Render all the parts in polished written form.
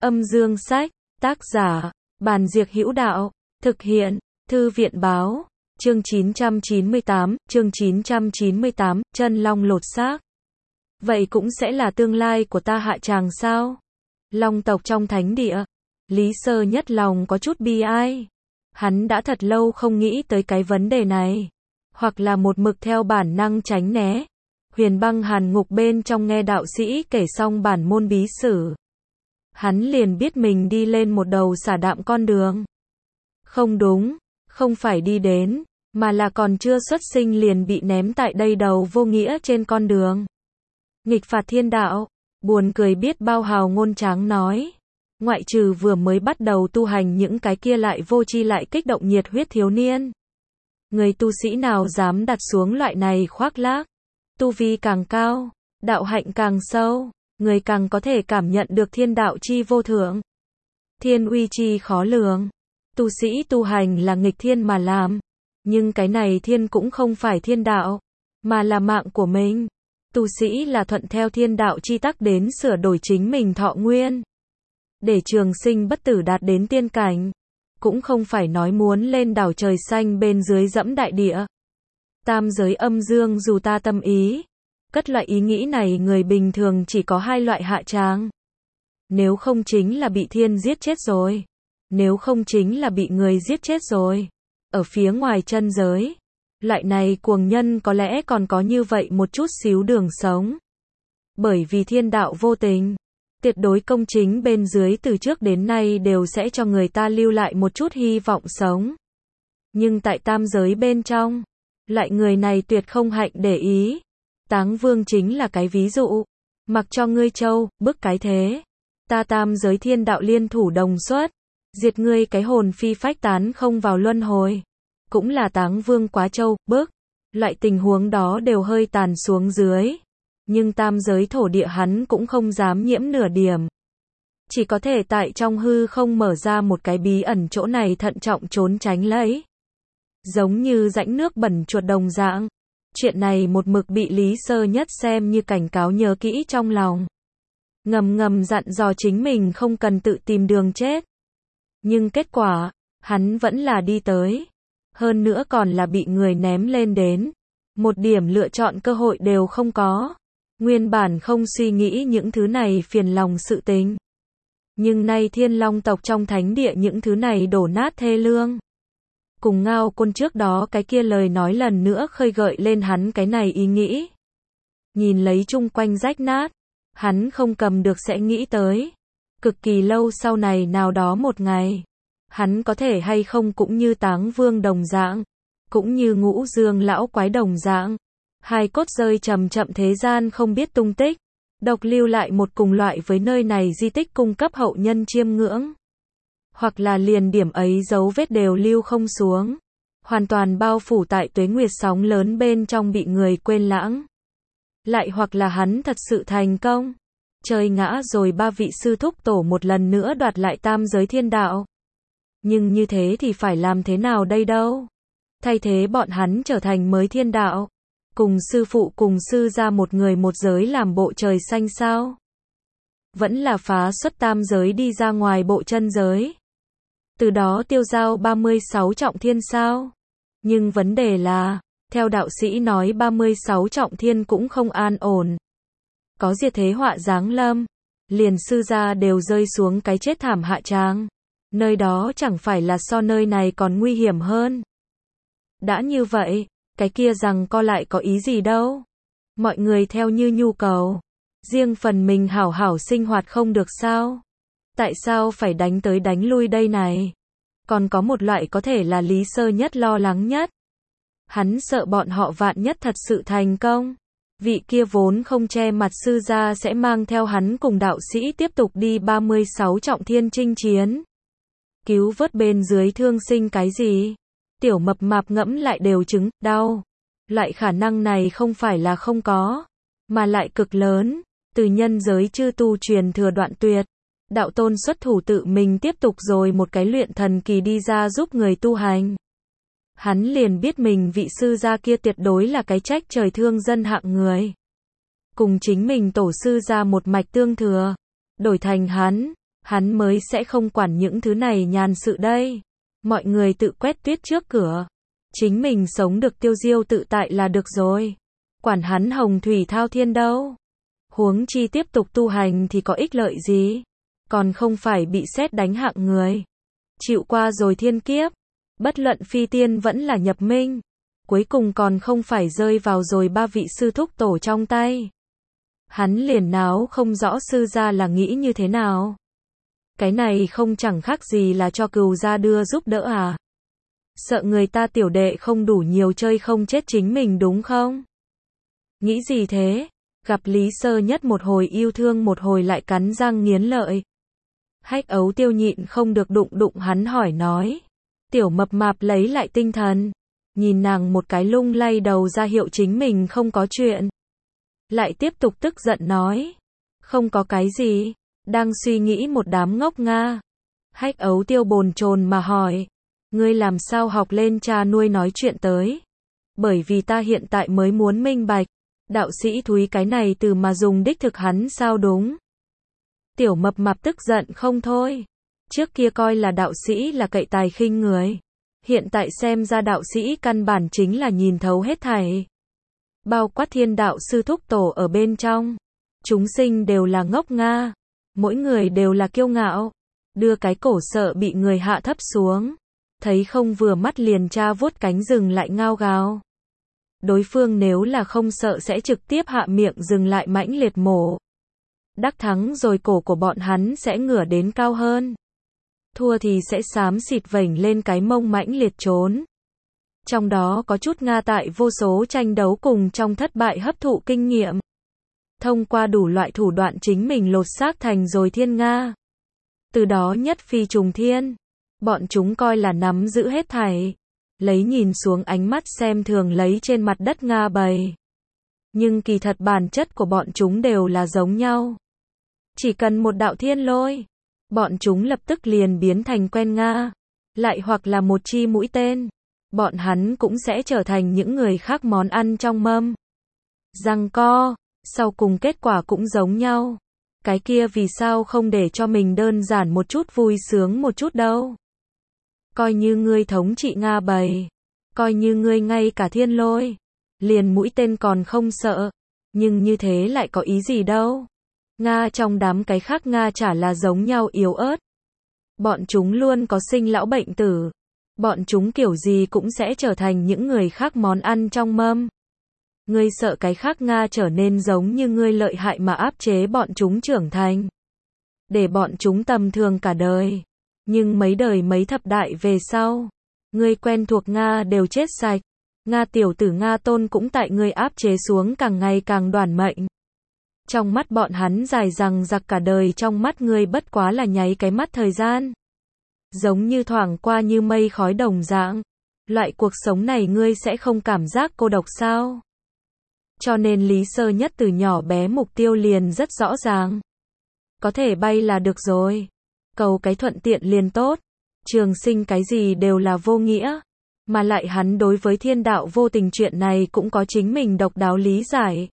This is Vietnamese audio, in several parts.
Âm dương sách, tác giả, Bàn Diệc Hữu Đạo, thực hiện, Thư viện Báo, chương 998, chân long lột xác. Vậy cũng sẽ là tương lai của ta hạ tràng sao? Long tộc trong thánh địa. Lý Sơ Nhất lòng có chút bi ai. Hắn đã thật lâu không nghĩ tới cái vấn đề này. Hoặc là một mực theo bản năng tránh né. Huyền Băng Hàn Ngục bên trong nghe đạo sĩ kể xong bản môn bí sử. Hắn liền biết mình đi lên một đầu xả đạm con đường. Không đúng, không phải đi đến, mà là còn chưa xuất sinh liền bị ném tại đây đầu vô nghĩa trên con đường. Nghịch phạt thiên đạo, buồn cười biết bao hào ngôn tráng nói. Ngoại trừ vừa mới bắt đầu tu hành những cái kia lại vô tri lại kích động nhiệt huyết thiếu niên. Người tu sĩ nào dám đặt xuống loại này khoác lác. Tu vi càng cao, đạo hạnh càng sâu, người càng có thể cảm nhận được thiên đạo chi vô thượng. Thiên uy chi khó lường. Tu sĩ tu hành là nghịch thiên mà làm. Nhưng cái này thiên cũng không phải thiên đạo, mà là mạng của mình. Tu sĩ là thuận theo thiên đạo chi tắc đến sửa đổi chính mình thọ nguyên. Để trường sinh bất tử đạt đến tiên cảnh. Cũng không phải nói muốn lên đảo trời xanh bên dưới dẫm đại địa. Tam giới âm dương dù ta tâm ý. Cất loại ý nghĩ này người bình thường chỉ có hai loại hạ tràng. Nếu không chính là bị thiên giết chết rồi. Nếu không chính là bị người giết chết rồi. Ở phía ngoài chân giới. Loại này cuồng nhân có lẽ còn có như vậy một chút xíu đường sống. Bởi vì thiên đạo vô tình. Tuyệt đối công chính bên dưới từ trước đến nay đều sẽ cho người ta lưu lại một chút hy vọng sống. Nhưng tại tam giới bên trong. Loại người này tuyệt không hạnh để ý. Táng Vương chính là cái ví dụ. Mặc cho ngươi châu, bức cái thế. Ta tam giới thiên đạo liên thủ đồng xuất. Diệt ngươi cái hồn phi phách tán không vào luân hồi. Cũng là Táng Vương quá châu, bức. Loại tình huống đó đều hơi tàn xuống dưới. Nhưng tam giới thổ địa hắn cũng không dám nhiễm nửa điểm. Chỉ có thể tại trong hư không mở ra một cái bí ẩn chỗ này thận trọng trốn tránh lấy. Giống như rãnh nước bẩn chuột đồng dạng. Chuyện này một mực bị Lý Sơ Nhất xem như cảnh cáo nhớ kỹ trong lòng. Ngầm ngầm dặn dò chính mình không cần tự tìm đường chết. Nhưng kết quả, hắn vẫn là đi tới. Hơn nữa còn là bị người ném lên đến. Một điểm lựa chọn cơ hội đều không có. Nguyên bản không suy nghĩ những thứ này phiền lòng sự tình. Nhưng nay Thiên Long tộc trong thánh địa những thứ này đổ nát thê lương. Cùng Ngao Côn trước đó cái kia lời nói lần nữa khơi gợi lên hắn cái này ý nghĩ. Nhìn lấy chung quanh rách nát, hắn không cầm được sẽ nghĩ tới. Cực kỳ lâu sau này nào đó một ngày, hắn có thể hay không cũng như Táng Vương đồng dạng, cũng như Ngũ Dương lão quái đồng dạng. Hai cốt rơi chậm chậm thế gian không biết tung tích, độc lưu lại một cùng loại với nơi này di tích cung cấp hậu nhân chiêm ngưỡng. Hoặc là liền điểm ấy dấu vết đều lưu không xuống. Hoàn toàn bao phủ tại tuế nguyệt sóng lớn bên trong bị người quên lãng. Lại hoặc là hắn thật sự thành công. Trời ngã rồi ba vị sư thúc tổ một lần nữa đoạt lại tam giới thiên đạo. Nhưng như thế thì phải làm thế nào đây đâu? Thay thế bọn hắn trở thành mới thiên đạo. Cùng sư phụ cùng sư ra một người một giới làm bộ trời xanh sao? Vẫn là phá xuất tam giới đi ra ngoài bộ chân giới. Từ đó tiêu giao 36 trọng thiên sao? Nhưng vấn đề là, theo đạo sĩ nói 36 trọng thiên cũng không an ổn. Có diệt thế họa giáng lâm, liền sư gia đều rơi xuống cái chết thảm hạ tràng. Nơi đó chẳng phải là so nơi này còn nguy hiểm hơn. Đã như vậy, cái kia rằng co lại có ý gì đâu. Mọi người theo như nhu cầu. Riêng phần mình hảo hảo sinh hoạt không được sao? Tại sao phải đánh tới đánh lui đây này? Còn có một loại có thể là Lý Sơ Nhất lo lắng nhất. Hắn sợ bọn họ vạn nhất thật sự thành công. Vị kia vốn không che mặt sư gia sẽ mang theo hắn cùng đạo sĩ tiếp tục đi 36 trọng thiên chinh chiến. Cứu vớt bên dưới thương sinh cái gì? Tiểu mập mạp ngẫm lại đều chứng, đau. Loại khả năng này không phải là không có, mà lại cực lớn. Từ nhân giới chư tu truyền thừa đoạn tuyệt. Đạo tôn xuất thủ tự mình tiếp tục rồi một cái luyện thần kỳ đi ra giúp người tu hành. Hắn liền biết mình vị sư gia kia tuyệt đối là cái trách trời thương dân hạng người. Cùng chính mình tổ sư ra một mạch tương thừa. Đổi thành hắn, Hắn mới sẽ không quản những thứ này nhàn sự đây. Mọi người tự quét tuyết trước cửa. Chính mình sống được tiêu diêu tự tại là được rồi. Quản hắn hồng thủy thao thiên đâu. Huống chi tiếp tục tu hành thì có ích lợi gì. Còn không phải bị sét đánh hạng người. Chịu qua rồi thiên kiếp. Bất luận phi tiên vẫn là nhập minh. Cuối cùng còn không phải rơi vào rồi ba vị sư thúc tổ trong tay. Hắn liền náo không rõ sư gia là nghĩ như thế nào. Cái này không chẳng khác gì là cho cừu gia đưa giúp đỡ à. Sợ người ta tiểu đệ không đủ nhiều chơi không chết chính mình đúng không? Nghĩ gì thế? Gặp Lý Sơ Nhất một hồi yêu thương một hồi lại cắn răng nghiến lợi. Hách Ấu Tiêu nhịn không được đụng hắn hỏi nói. Tiểu mập mạp lấy lại tinh thần. Nhìn nàng một cái lung lay đầu ra hiệu chính mình không có chuyện. Lại tiếp tục tức giận nói. Không có cái gì. Đang suy nghĩ một đám ngốc nga. Hách Ấu Tiêu bồn chồn mà hỏi. Ngươi làm sao học lên cha nuôi nói chuyện tới? Bởi vì ta hiện tại mới muốn minh bạch. Đạo sĩ thúy cái này từ mà dùng đích thực hắn sao đúng? Tiểu mập mạp tức giận không thôi. Trước kia coi là đạo sĩ là cậy tài khinh người. Hiện tại xem ra đạo sĩ căn bản chính là nhìn thấu hết thảy. Bao quát thiên đạo sư thúc tổ ở bên trong. Chúng sinh đều là ngốc nga. Mỗi người đều là kiêu ngạo. Đưa cái cổ sợ bị người hạ thấp xuống. Thấy không vừa mắt liền tra vuốt cánh rừng lại ngao gào. Đối phương nếu là không sợ sẽ trực tiếp hạ miệng dừng lại mãnh liệt mổ. Đắc thắng rồi cổ của bọn hắn sẽ ngửa đến cao hơn. Thua thì sẽ xám xịt vểnh lên cái mông mãnh liệt trốn. Trong đó có chút Nga tại vô số tranh đấu cùng trong thất bại hấp thụ kinh nghiệm. Thông qua đủ loại thủ đoạn chính mình lột xác thành rồi thiên Nga. Từ đó nhất phi trùng thiên. Bọn chúng coi là nắm giữ hết thảy. Lấy nhìn xuống ánh mắt xem thường lấy trên mặt đất Nga bầy. Nhưng kỳ thật bản chất của bọn chúng đều là giống nhau. Chỉ cần một đạo thiên lôi. Bọn chúng lập tức liền biến thành quen Nga. Lại hoặc là một chi mũi tên. Bọn hắn cũng sẽ trở thành những người khác món ăn trong mâm. Giằng co. Sau cùng kết quả cũng giống nhau. Cái kia vì sao không để cho mình đơn giản một chút vui sướng một chút đâu. Coi như ngươi thống trị Nga bầy. Coi như ngươi ngay cả thiên lôi. Liền mũi tên còn không sợ. Nhưng như thế lại có ý gì đâu. Nga trong đám cái khác Nga chả là giống nhau yếu ớt. Bọn chúng luôn có sinh lão bệnh tử. Bọn chúng kiểu gì cũng sẽ trở thành những người khác món ăn trong mâm. Ngươi sợ cái khác Nga trở nên giống như ngươi lợi hại mà áp chế bọn chúng trưởng thành. Để bọn chúng tầm thường cả đời. Nhưng mấy đời mấy thập đại về sau. Ngươi quen thuộc Nga đều chết sạch. Nga tiểu tử Nga tôn cũng tại ngươi áp chế xuống càng ngày càng đoản mệnh. Trong mắt bọn hắn dài rằng giặc cả đời trong mắt ngươi bất quá là nháy cái mắt thời gian. Giống như thoảng qua như mây khói đồng dạng. Loại cuộc sống này ngươi sẽ không cảm giác cô độc sao? Cho nên Lý Sơ Nhất từ nhỏ bé mục tiêu liền rất rõ ràng. Có thể bay là được rồi. Cầu cái thuận tiện liền tốt. Trường sinh cái gì đều là vô nghĩa. Mà lại hắn đối với thiên đạo vô tình chuyện này cũng có chính mình độc đáo lý giải.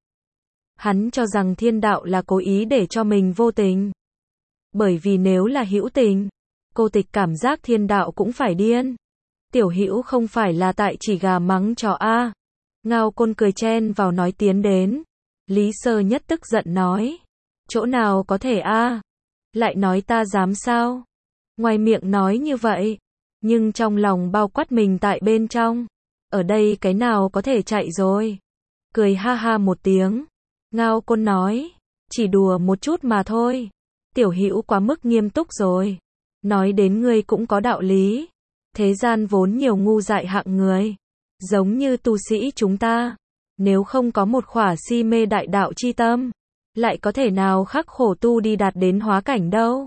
Hắn cho rằng thiên đạo là cố ý để cho mình vô tình. Bởi vì nếu là hữu tình, cô tịch cảm giác thiên đạo cũng phải điên. Tiểu Hữu không phải là tại chỉ gà mắng chó a. Ngao Côn cười chen vào nói tiến đến. Lý Sơ Nhất tức giận nói. Chỗ nào có thể a? Lại nói ta dám sao? Ngoài miệng nói như vậy. Nhưng trong lòng bao quát mình tại bên trong. Ở đây cái nào có thể chạy rồi? Cười ha ha một tiếng. Ngao Côn nói. Chỉ đùa một chút mà thôi. Tiểu Hữu quá mức nghiêm túc rồi. Nói đến ngươi cũng có đạo lý. Thế gian vốn nhiều ngu dại hạng người. Giống như tu sĩ chúng ta. Nếu không có một khỏa si mê đại đạo chi tâm. Lại có thể nào khắc khổ tu đi đạt đến hóa cảnh đâu.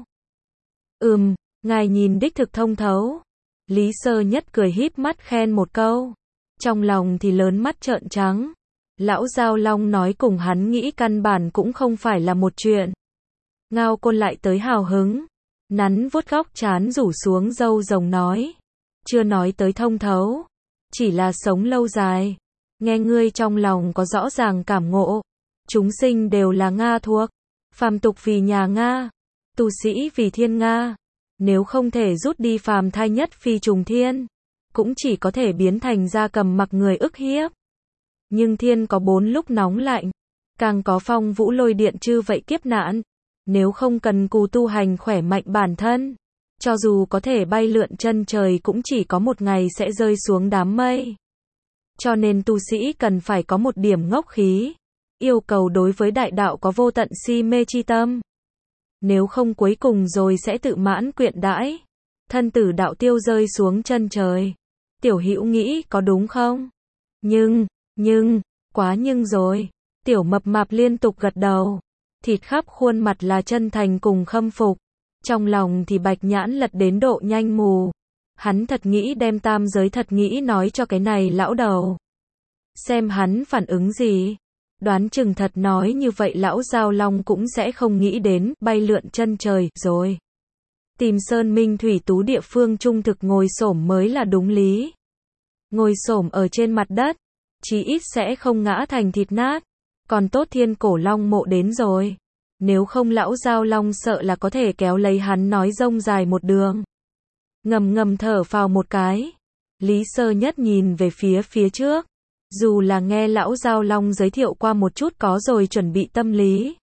Ngài nhìn đích thực thông thấu. Lý Sơ Nhất cười híp mắt khen một câu. Trong lòng thì lớn mắt trợn trắng. Lão Giao Long nói cùng hắn nghĩ căn bản cũng không phải là một chuyện. Ngao Côn lại tới hào hứng. Nắn vuốt góc trán rủ xuống râu rồng nói. Chưa nói tới thông thấu. Chỉ là sống lâu dài. Nghe ngươi trong lòng có rõ ràng cảm ngộ. Chúng sinh đều là Nga thuộc. Phàm tục vì nhà Nga. Tu sĩ vì thiên Nga, nếu không thể rút đi phàm thai nhất phi trùng thiên, cũng chỉ có thể biến thành gia cầm mặc người ức hiếp. Nhưng thiên có 4 lúc nóng lạnh, càng có phong vũ lôi điện chư vậy kiếp nạn. Nếu không cần cù tu hành khỏe mạnh bản thân, cho dù có thể bay lượn chân trời cũng chỉ có một ngày sẽ rơi xuống đám mây. Cho nên tu sĩ cần phải có một điểm ngốc khí, yêu cầu đối với đại đạo có vô tận si mê chi tâm. Nếu không cuối cùng rồi sẽ tự mãn quyện đãi, thân tử đạo tiêu rơi xuống chân trời. Tiểu Hữu nghĩ có đúng không? Nhưng, quá nhưng rồi. Tiểu Mập Mạp liên tục gật đầu, thịt khắp khuôn mặt là chân thành cùng khâm phục. Trong lòng thì Bạch Nhãn lật đến độ nhanh mù. Hắn thật nghĩ đem tam giới thật nghĩ nói cho cái này lão đầu. Xem hắn phản ứng gì. Đoán chừng thật nói như vậy lão Giao Long cũng sẽ không nghĩ đến bay lượn chân trời rồi. Tìm sơn minh thủy tú địa phương trung thực ngồi xổm mới là đúng lý. Ngồi xổm ở trên mặt đất, chí ít sẽ không ngã thành thịt nát. Còn tốt Thiên Cổ Long mộ đến rồi. Nếu không lão Giao Long sợ là có thể kéo lấy hắn nói rông dài một đường. Ngầm thở phào một cái. Lý Sơ Nhất nhìn về phía trước. Dù là nghe lão Giao Long giới thiệu qua một chút có rồi chuẩn bị tâm lý,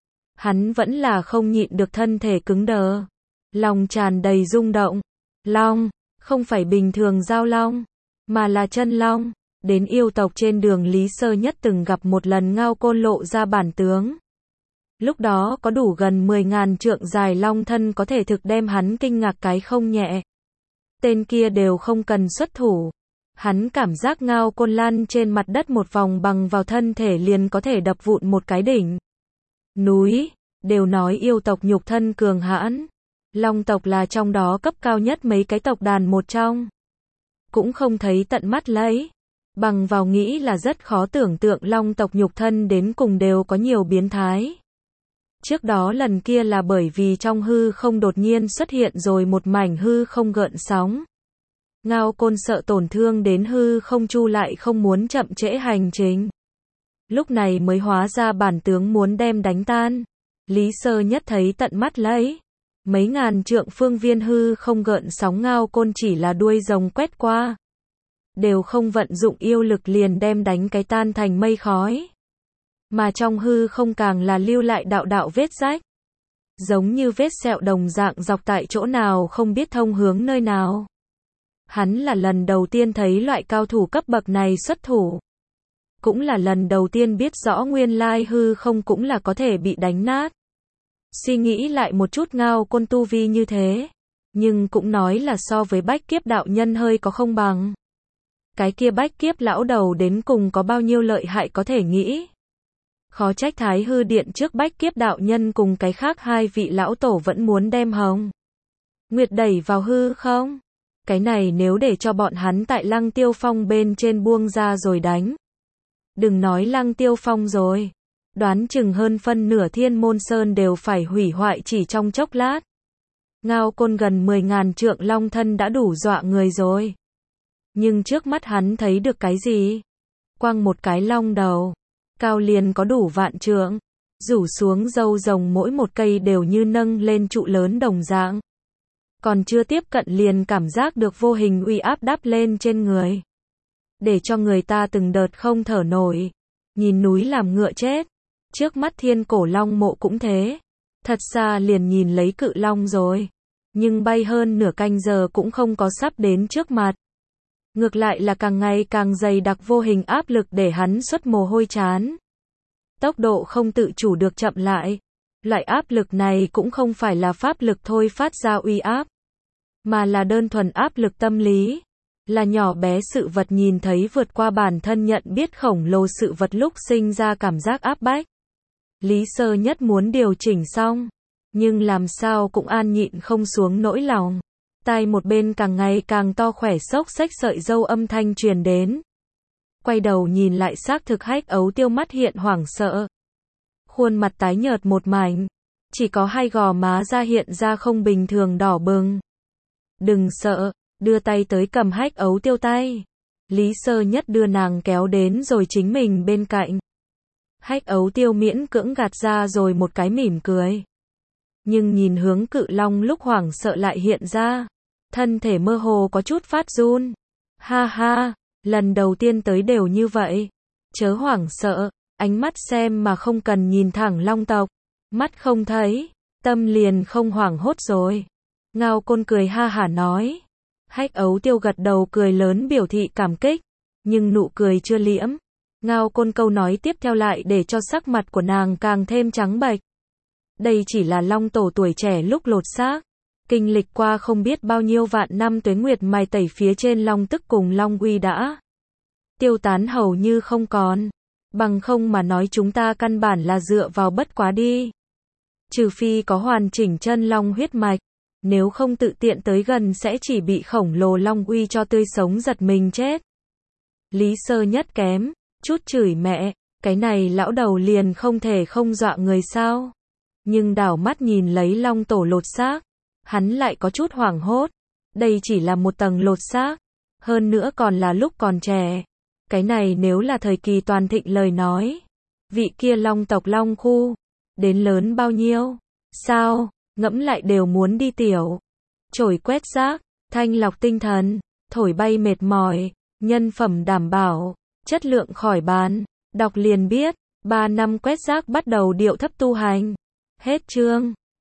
hắn vẫn là không nhịn được thân thể cứng đờ. Lòng tràn đầy rung động. Long, không phải bình thường Giao Long, mà là chân Long. Đến yêu tộc trên đường Lý Sơ Nhất từng gặp một lần Ngao Côn lộ ra bản tướng. Lúc đó có đủ gần 10.000 trượng dài long thân có thể thực đem hắn kinh ngạc cái không nhẹ. Tên kia đều không cần xuất thủ. Hắn cảm giác Ngao Côn lăn trên mặt đất một vòng bằng vào thân thể liền có thể đập vụn một cái đỉnh núi. Đều nói yêu tộc nhục thân cường hãn, Long tộc là trong đó cấp cao nhất mấy cái tộc đàn một trong. Cũng không thấy tận mắt lấy, bằng vào nghĩ là rất khó tưởng tượng Long tộc nhục thân đến cùng đều có nhiều biến thái. Trước đó lần kia là bởi vì trong hư không đột nhiên xuất hiện rồi một mảnh hư không gợn sóng. Ngao Côn sợ tổn thương đến hư không chu lại không muốn chậm trễ hành trình. Lúc này mới hóa ra bản tướng muốn đem đánh tan. Lý Sơ Nhất thấy tận mắt lấy. Mấy ngàn trượng phương viên hư không gợn sóng Ngao Côn chỉ là đuôi rồng quét qua. Đều không vận dụng yêu lực liền đem đánh cái tan thành mây khói. Mà trong hư không càng là lưu lại đạo vết rách. Giống như vết sẹo đồng dạng dọc tại chỗ nào không biết thông hướng nơi nào. Hắn là lần đầu tiên thấy loại cao thủ cấp bậc này xuất thủ. Cũng là lần đầu tiên biết rõ nguyên lai hư không cũng là có thể bị đánh nát. Suy nghĩ lại một chút Ngao Côn tu vi như thế. Nhưng cũng nói là so với Bách Kiếp đạo nhân hơi có không bằng. Cái kia Bách Kiếp lão đầu đến cùng có bao nhiêu lợi hại có thể nghĩ. Khó trách Thái Hư Điện trước Bách Kiếp đạo nhân cùng cái khác hai vị lão tổ vẫn muốn đem Hồng Nguyệt đẩy vào hư không. Cái này nếu để cho bọn hắn tại Lăng Tiêu Phong bên trên buông ra rồi đánh. Đừng nói Lăng Tiêu Phong rồi. Đoán chừng hơn phân nửa Thiên Môn Sơn đều phải hủy hoại chỉ trong chốc lát. Ngao Côn gần 10.000 trượng long thân đã đủ dọa người rồi. Nhưng trước mắt hắn thấy được cái gì? Quăng một cái long đầu. Cao liền có đủ vạn trượng. Rủ xuống râu rồng mỗi một cây đều như nâng lên trụ lớn đồng dạng. Còn chưa tiếp cận liền cảm giác được vô hình uy áp đắp lên trên người. Để cho người ta từng đợt không thở nổi. Nhìn núi làm ngựa chết. Trước mắt Thiên Cổ Long mộ cũng thế. Thật xa liền nhìn lấy cự long rồi. Nhưng bay hơn nửa canh giờ cũng không có sắp đến trước mặt. Ngược lại là càng ngày càng dày đặc vô hình áp lực để hắn xuất mồ hôi chán. Tốc độ không tự chủ được chậm lại. Loại áp lực này cũng không phải là pháp lực thôi phát ra uy áp. Mà là đơn thuần áp lực tâm lý. Là nhỏ bé sự vật nhìn thấy vượt qua bản thân nhận biết khổng lồ sự vật lúc sinh ra cảm giác áp bách. Lý Sơ Nhất muốn điều chỉnh xong. Nhưng làm sao cũng an nhịn không xuống nỗi lòng. Tai một bên càng ngày càng to khỏe xốc xách sợi dâu âm thanh truyền đến. Quay đầu nhìn lại xác thực Hách Ấu Tiêu mắt hiện hoảng sợ. Khuôn mặt tái nhợt một mảnh. Chỉ có hai gò má ra hiện ra không bình thường đỏ bừng. Đừng sợ, đưa tay tới cầm Hách Ấu Tiêu tay. Lý Sơ Nhất đưa nàng kéo đến rồi chính mình bên cạnh. Hách Ấu Tiêu miễn cưỡng gạt ra rồi một cái mỉm cười. nhưng nhìn hướng cự long lúc hoảng sợ lại hiện ra. Thân thể mơ hồ có chút phát run. Ha ha, lần đầu tiên tới đều như vậy. Chớ hoảng sợ, ánh mắt xem mà không cần nhìn thẳng long tộc. Mắt không thấy, tâm liền không hoảng hốt rồi. Ngao Côn cười ha hả nói. Hách Ấu Tiêu gật đầu cười lớn biểu thị cảm kích, nhưng nụ cười chưa liễm. Ngao Côn câu nói tiếp theo lại để cho sắc mặt của nàng càng thêm trắng bệch. Đây chỉ là long tổ tuổi trẻ lúc lột xác. Kinh lịch qua không biết bao nhiêu vạn năm tuế nguyệt mài tẩy phía trên long tức cùng long uy đã tiêu tán hầu như không còn. Bằng không mà nói chúng ta căn bản là dựa vào bất quá đi. Trừ phi có hoàn chỉnh chân long huyết mạch. Nếu không tự tiện tới gần sẽ chỉ bị khổng lồ long uy cho tươi sống giật mình chết. Lý Sơ Nhất kém, chút chửi mẹ, cái này lão đầu liền không thể không dọa người sao. Nhưng đảo mắt nhìn lấy long tổ lột xác, hắn lại có chút hoảng hốt. Đây chỉ là một tầng lột xác, hơn nữa còn là lúc còn trẻ. Cái này nếu là thời kỳ toàn thịnh lời nói, vị kia long tộc long khu, đến lớn bao nhiêu? Sao, ngẫm lại đều muốn đi tiểu. Chổi quét rác, thanh lọc tinh thần, thổi bay mệt mỏi, nhân phẩm đảm bảo, chất lượng khỏi bàn. Đọc liền biết, 3 năm quét rác bắt đầu điệu thấp tu hành. Hết chương.